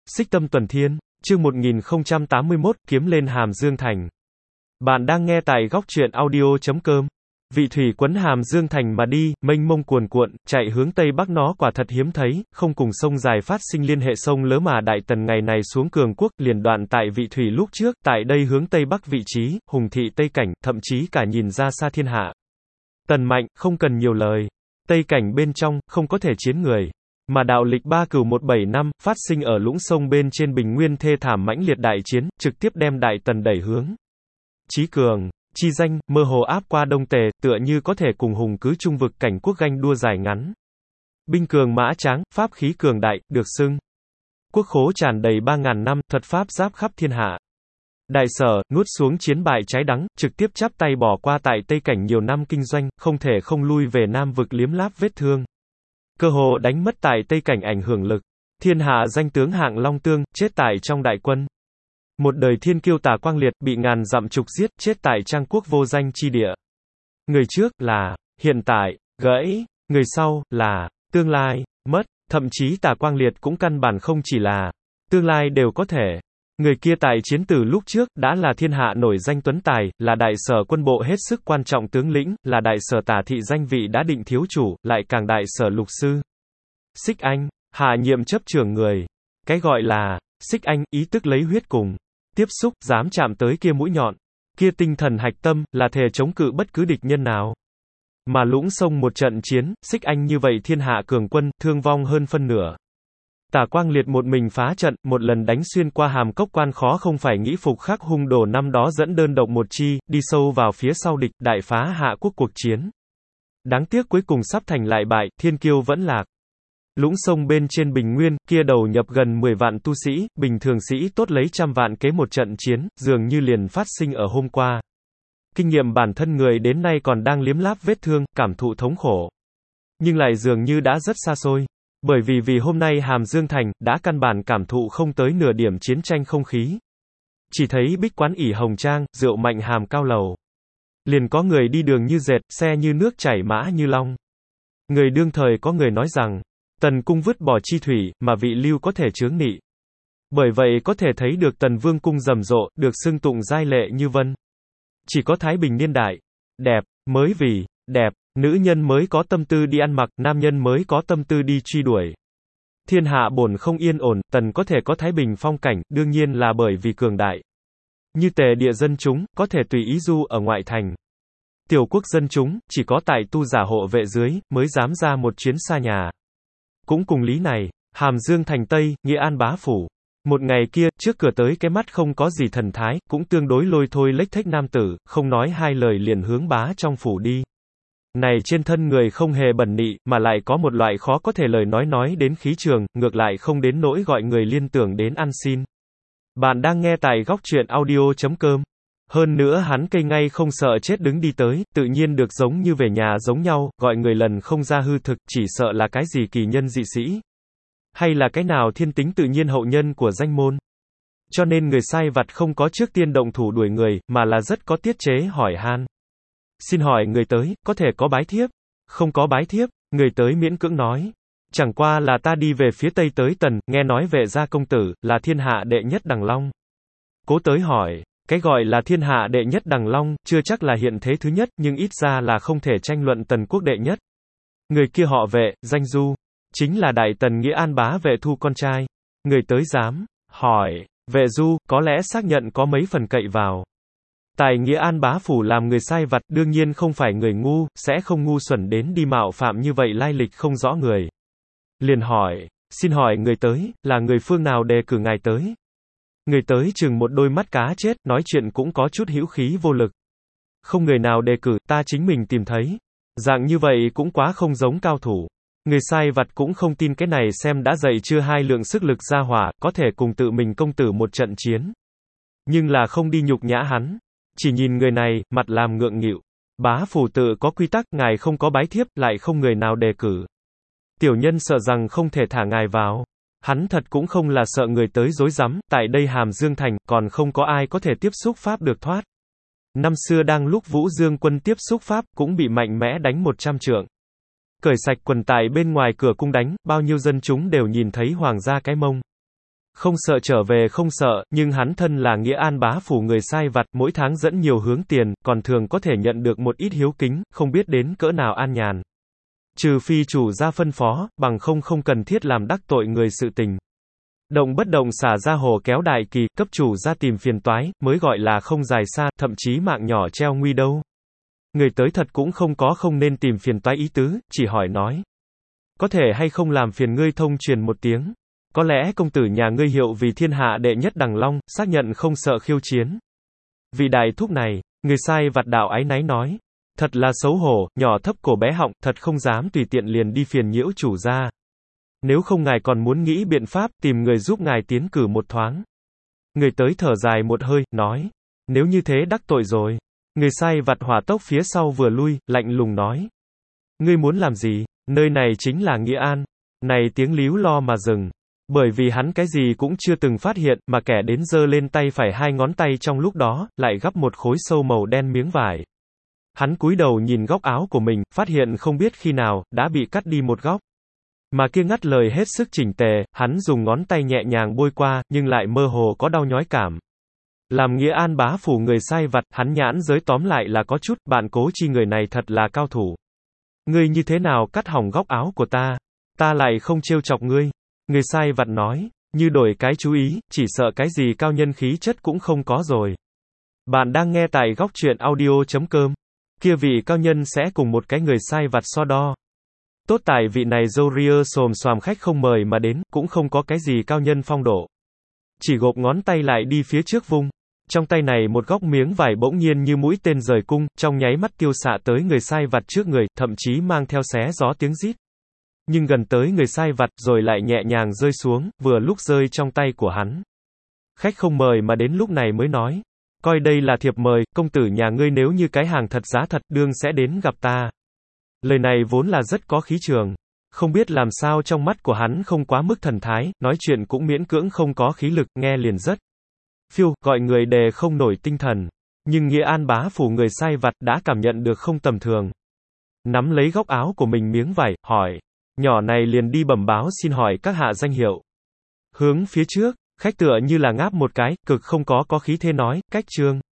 Xích Tâm Tuần Thiên, chương 1081, kiếm lên Hàm Dương Thành. Bạn đang nghe tại góc truyện audio.com. Vị thủy quấn Hàm Dương Thành mà đi, mênh mông cuồn cuộn, chạy hướng Tây Bắc nó quả thật hiếm thấy, không cùng sông dài phát sinh liên hệ sông lớn mà Đại Tần ngày này xuống cường quốc, liền đoạn tại vị thủy lúc trước, tại đây hướng Tây Bắc vị trí, hùng thị Tây Cảnh, thậm chí cả nhìn ra xa thiên hạ. Tần mạnh, không cần nhiều lời. Tây Cảnh bên trong, không có thể chiến người. Mà đạo lịch 3 Cửu 175, phát sinh ở lũng sông bên trên Bình Nguyên thê thảm mãnh liệt đại chiến, trực tiếp đem Đại Tần đẩy hướng chí cường, chi danh, mơ hồ áp qua Đông Tề, tựa như có thể cùng hùng cứ trung vực cảnh quốc ganh đua dài ngắn. Binh cường mã tráng, pháp khí cường đại, được xưng quốc khố tràn đầy 3.000 năm, thuật pháp giáp khắp thiên hạ. Đại Sở, nuốt xuống chiến bại trái đắng, trực tiếp chắp tay bỏ qua tại Tây Cảnh nhiều năm kinh doanh, không thể không lui về Nam vực liếm láp vết thương. Cơ hồ đánh mất tại Tây Cảnh ảnh hưởng lực. Thiên hạ danh tướng hạng Long Tương, chết tại trong đại quân. Một đời thiên kiêu Tả Quang Liệt, bị ngàn dặm trục giết, chết tại Trang Quốc vô danh chi địa. Người trước, là hiện tại, gãy. Người sau, là tương lai, mất. Thậm chí Tả Quang Liệt cũng căn bản không chỉ là tương lai đều có thể. Người kia tại chiến từ lúc trước, đã là thiên hạ nổi danh tuấn tài, là Đại Sở quân bộ hết sức quan trọng tướng lĩnh, là Đại Sở Tả thị danh vị đã định thiếu chủ, lại càng Đại Sở lục sư. Xích Anh, hạ nhiệm chấp trưởng người. Cái gọi là xích anh, ý tức lấy huyết cùng tiếp xúc, dám chạm tới kia mũi nhọn, kia tinh thần hạch tâm, là thề chống cự bất cứ địch nhân nào. Mà lũng sông một trận chiến, xích anh như vậy thiên hạ cường quân, thương vong hơn phân nửa. Tả Quang Liệt một mình phá trận, một lần đánh xuyên qua Hàm Cốc quan khó không phải nghĩ phục khắc hung đồ năm đó dẫn đơn độc một chi, đi sâu vào phía sau địch, đại phá hạ quốc cuộc chiến. Đáng tiếc cuối cùng sắp thành lại bại, thiên kiêu vẫn lạc. Lũng sông bên trên Bình Nguyên, kia đầu nhập gần 10 vạn tu sĩ, bình thường sĩ tốt lấy trăm vạn kế một trận chiến, dường như liền phát sinh ở hôm qua. Kinh nghiệm bản thân người đến nay còn đang liếm láp vết thương, cảm thụ thống khổ. Nhưng lại dường như đã rất xa xôi. Bởi vì hôm nay Hàm Dương Thành, đã căn bản cảm thụ không tới nửa điểm chiến tranh không khí. Chỉ thấy bích quán ỉ hồng trang, rượu mạnh hàm cao lầu. Liền có người đi đường như dệt, xe như nước chảy mã như long. Người đương thời có người nói rằng, Tần cung vứt bỏ chi thủy, mà vị lưu có thể chướng nị. Bởi vậy có thể thấy được Tần Vương cung rầm rộ, được xưng tụng giai lệ như vân. Chỉ có Thái Bình niên đại, đẹp, mới vì đẹp, nữ nhân mới có tâm tư đi ăn mặc, nam nhân mới có tâm tư đi truy đuổi. Thiên hạ bổn không yên ổn, Tần có thể có Thái Bình phong cảnh, đương nhiên là bởi vì cường đại. Như Tề địa dân chúng, có thể tùy ý du ở ngoại thành. Tiểu quốc dân chúng, chỉ có tại tu giả hộ vệ dưới, mới dám ra một chuyến xa nhà. Cũng cùng lý này, Hàm Dương Thành Tây, Nghĩa An bá phủ. Một ngày kia, trước cửa tới cái mắt không có gì thần thái, cũng tương đối lôi thôi lếch thếch nam tử, không nói hai lời liền hướng bá trong phủ đi. Này trên thân người không hề bẩn nị, mà lại có một loại khó có thể lời nói đến khí trường, ngược lại không đến nỗi gọi người liên tưởng đến ăn xin. Bạn đang nghe tại góc truyện audio.com. Hơn nữa hắn cây ngay không sợ chết đứng đi tới, tự nhiên được giống như về nhà giống nhau, gọi người lần không ra hư thực, chỉ sợ là cái gì kỳ nhân dị sĩ. Hay là cái nào thiên tính tự nhiên hậu nhân của danh môn. Cho nên người sai vặt không có trước tiên động thủ đuổi người, mà là rất có tiết chế hỏi han. Xin hỏi người tới, có thể có bái thiếp? Không có bái thiếp, người tới miễn cưỡng nói. Chẳng qua là ta đi về phía tây tới Tần, nghe nói vệ gia công tử, là thiên hạ đệ nhất đằng long. Cố tới hỏi. Cái gọi là thiên hạ đệ nhất đằng long, chưa chắc là hiện thế thứ nhất, nhưng ít ra là không thể tranh luận Tần quốc đệ nhất. Người kia họ Vệ, danh Du, chính là Đại Tần Nghĩa An bá Vệ Thu con trai. Người tới dám hỏi, Vệ Du, có lẽ xác nhận có mấy phần cậy vào. Tại Nghĩa An bá phủ làm người sai vặt, đương nhiên không phải người ngu, sẽ không ngu xuẩn đến đi mạo phạm như vậy lai lịch không rõ người. Liền hỏi, xin hỏi người tới, là người phương nào đề cử ngài tới? Người tới chừng một đôi mắt cá chết, nói chuyện cũng có chút hữu khí vô lực. Không người nào đề cử, ta chính mình tìm thấy. Dạng như vậy cũng quá không giống cao thủ. Người sai vặt cũng không tin cái này xem đã dậy chưa hai lượng sức lực ra hỏa, có thể cùng tự mình công tử một trận chiến. Nhưng là không đi nhục nhã hắn. Chỉ nhìn người này, mặt làm ngượng nghịu. Bá phủ tự có quy tắc, ngài không có bái thiếp, lại không người nào đề cử. Tiểu nhân sợ rằng không thể thả ngài vào. Hắn thật cũng không là sợ người tới rối rắm, tại đây Hàm Dương Thành, còn không có ai có thể tiếp xúc pháp được thoát. Năm xưa đang lúc Vũ Dương quân tiếp xúc pháp, cũng bị mạnh mẽ đánh 100 trượng. Cởi sạch quần tại bên ngoài cửa cung đánh, bao nhiêu dân chúng đều nhìn thấy hoàng gia cái mông. Không sợ trở về không sợ, nhưng hắn thân là Nghĩa An bá phủ người sai vặt, mỗi tháng dẫn nhiều hướng tiền, còn thường có thể nhận được một ít hiếu kính, không biết đến cỡ nào an nhàn. Trừ phi chủ gia phân phó, bằng không cần thiết làm đắc tội người sự tình. Động bất động xả ra hồ kéo đại kỳ, cấp chủ gia tìm phiền toái, mới gọi là không dài xa, thậm chí mạng nhỏ treo nguy đâu. Người tới thật cũng không nên tìm phiền toái ý tứ, chỉ hỏi nói. Có thể hay không làm phiền ngươi thông truyền một tiếng. Có lẽ công tử nhà ngươi hiệu vì thiên hạ đệ nhất đằng long, xác nhận không sợ khiêu chiến. Vì đại thúc này, người sai vặt đạo áy náy nói. Thật là xấu hổ, nhỏ thấp cổ bé họng, thật không dám tùy tiện liền đi phiền nhiễu chủ gia. Nếu không ngài còn muốn nghĩ biện pháp, tìm người giúp ngài tiến cử một thoáng. Người tới thở dài một hơi, nói. Nếu như thế đắc tội rồi. Người sai vặt hỏa tốc phía sau vừa lui, lạnh lùng nói. Ngươi muốn làm gì? Nơi này chính là Nghĩa An. Này tiếng líu lo mà dừng. Bởi vì hắn cái gì cũng chưa từng phát hiện, mà kẻ đến giơ lên tay phải hai ngón tay trong lúc đó, lại gắp một khối sâu màu đen miếng vải. Hắn cúi đầu nhìn góc áo của mình, phát hiện không biết khi nào, đã bị cắt đi một góc. Mà kia ngắt lời hết sức chỉnh tề, hắn dùng ngón tay nhẹ nhàng bôi qua, nhưng lại mơ hồ có đau nhói cảm. Làm Nghĩa An bá phủ người sai vặt, hắn nhãn giới tóm lại là có chút, bạn Cố Chi người này thật là cao thủ. Ngươi như thế nào cắt hỏng góc áo của ta? Ta lại không trêu chọc ngươi. Người sai vặt nói, như đổi cái chú ý, chỉ sợ cái gì cao nhân khí chất cũng không có rồi. Bạn đang nghe tại góc truyện audio.com. Kia vị cao nhân sẽ cùng một cái người sai vặt so đo. Tốt tại vị này râu ria xồm xoàm khách không mời mà đến, cũng không có cái gì cao nhân phong độ. Chỉ gộp ngón tay lại đi phía trước vung. Trong tay này một góc miếng vải bỗng nhiên như mũi tên rời cung, trong nháy mắt tiêu xạ tới người sai vặt trước người, thậm chí mang theo xé gió tiếng rít. Nhưng gần tới người sai vặt rồi lại nhẹ nhàng rơi xuống, vừa lúc rơi trong tay của hắn. Khách không mời mà đến lúc này mới nói. Coi đây là thiệp mời, công tử nhà ngươi nếu như cái hàng thật giá thật đương sẽ đến gặp ta. Lời này vốn là rất có khí trường. Không biết làm sao trong mắt của hắn không quá mức thần thái, nói chuyện cũng miễn cưỡng không có khí lực, nghe liền rất phiêu, gọi người đề không nổi tinh thần. Nhưng Nghĩa An bá phủ người sai vặt đã cảm nhận được không tầm thường. Nắm lấy góc áo của mình miếng vải, hỏi. Nhỏ này liền đi bẩm báo xin hỏi các hạ danh hiệu. Hướng phía trước, khách tựa như là ngáp một cái, cực không có khí thế nói, cách trương.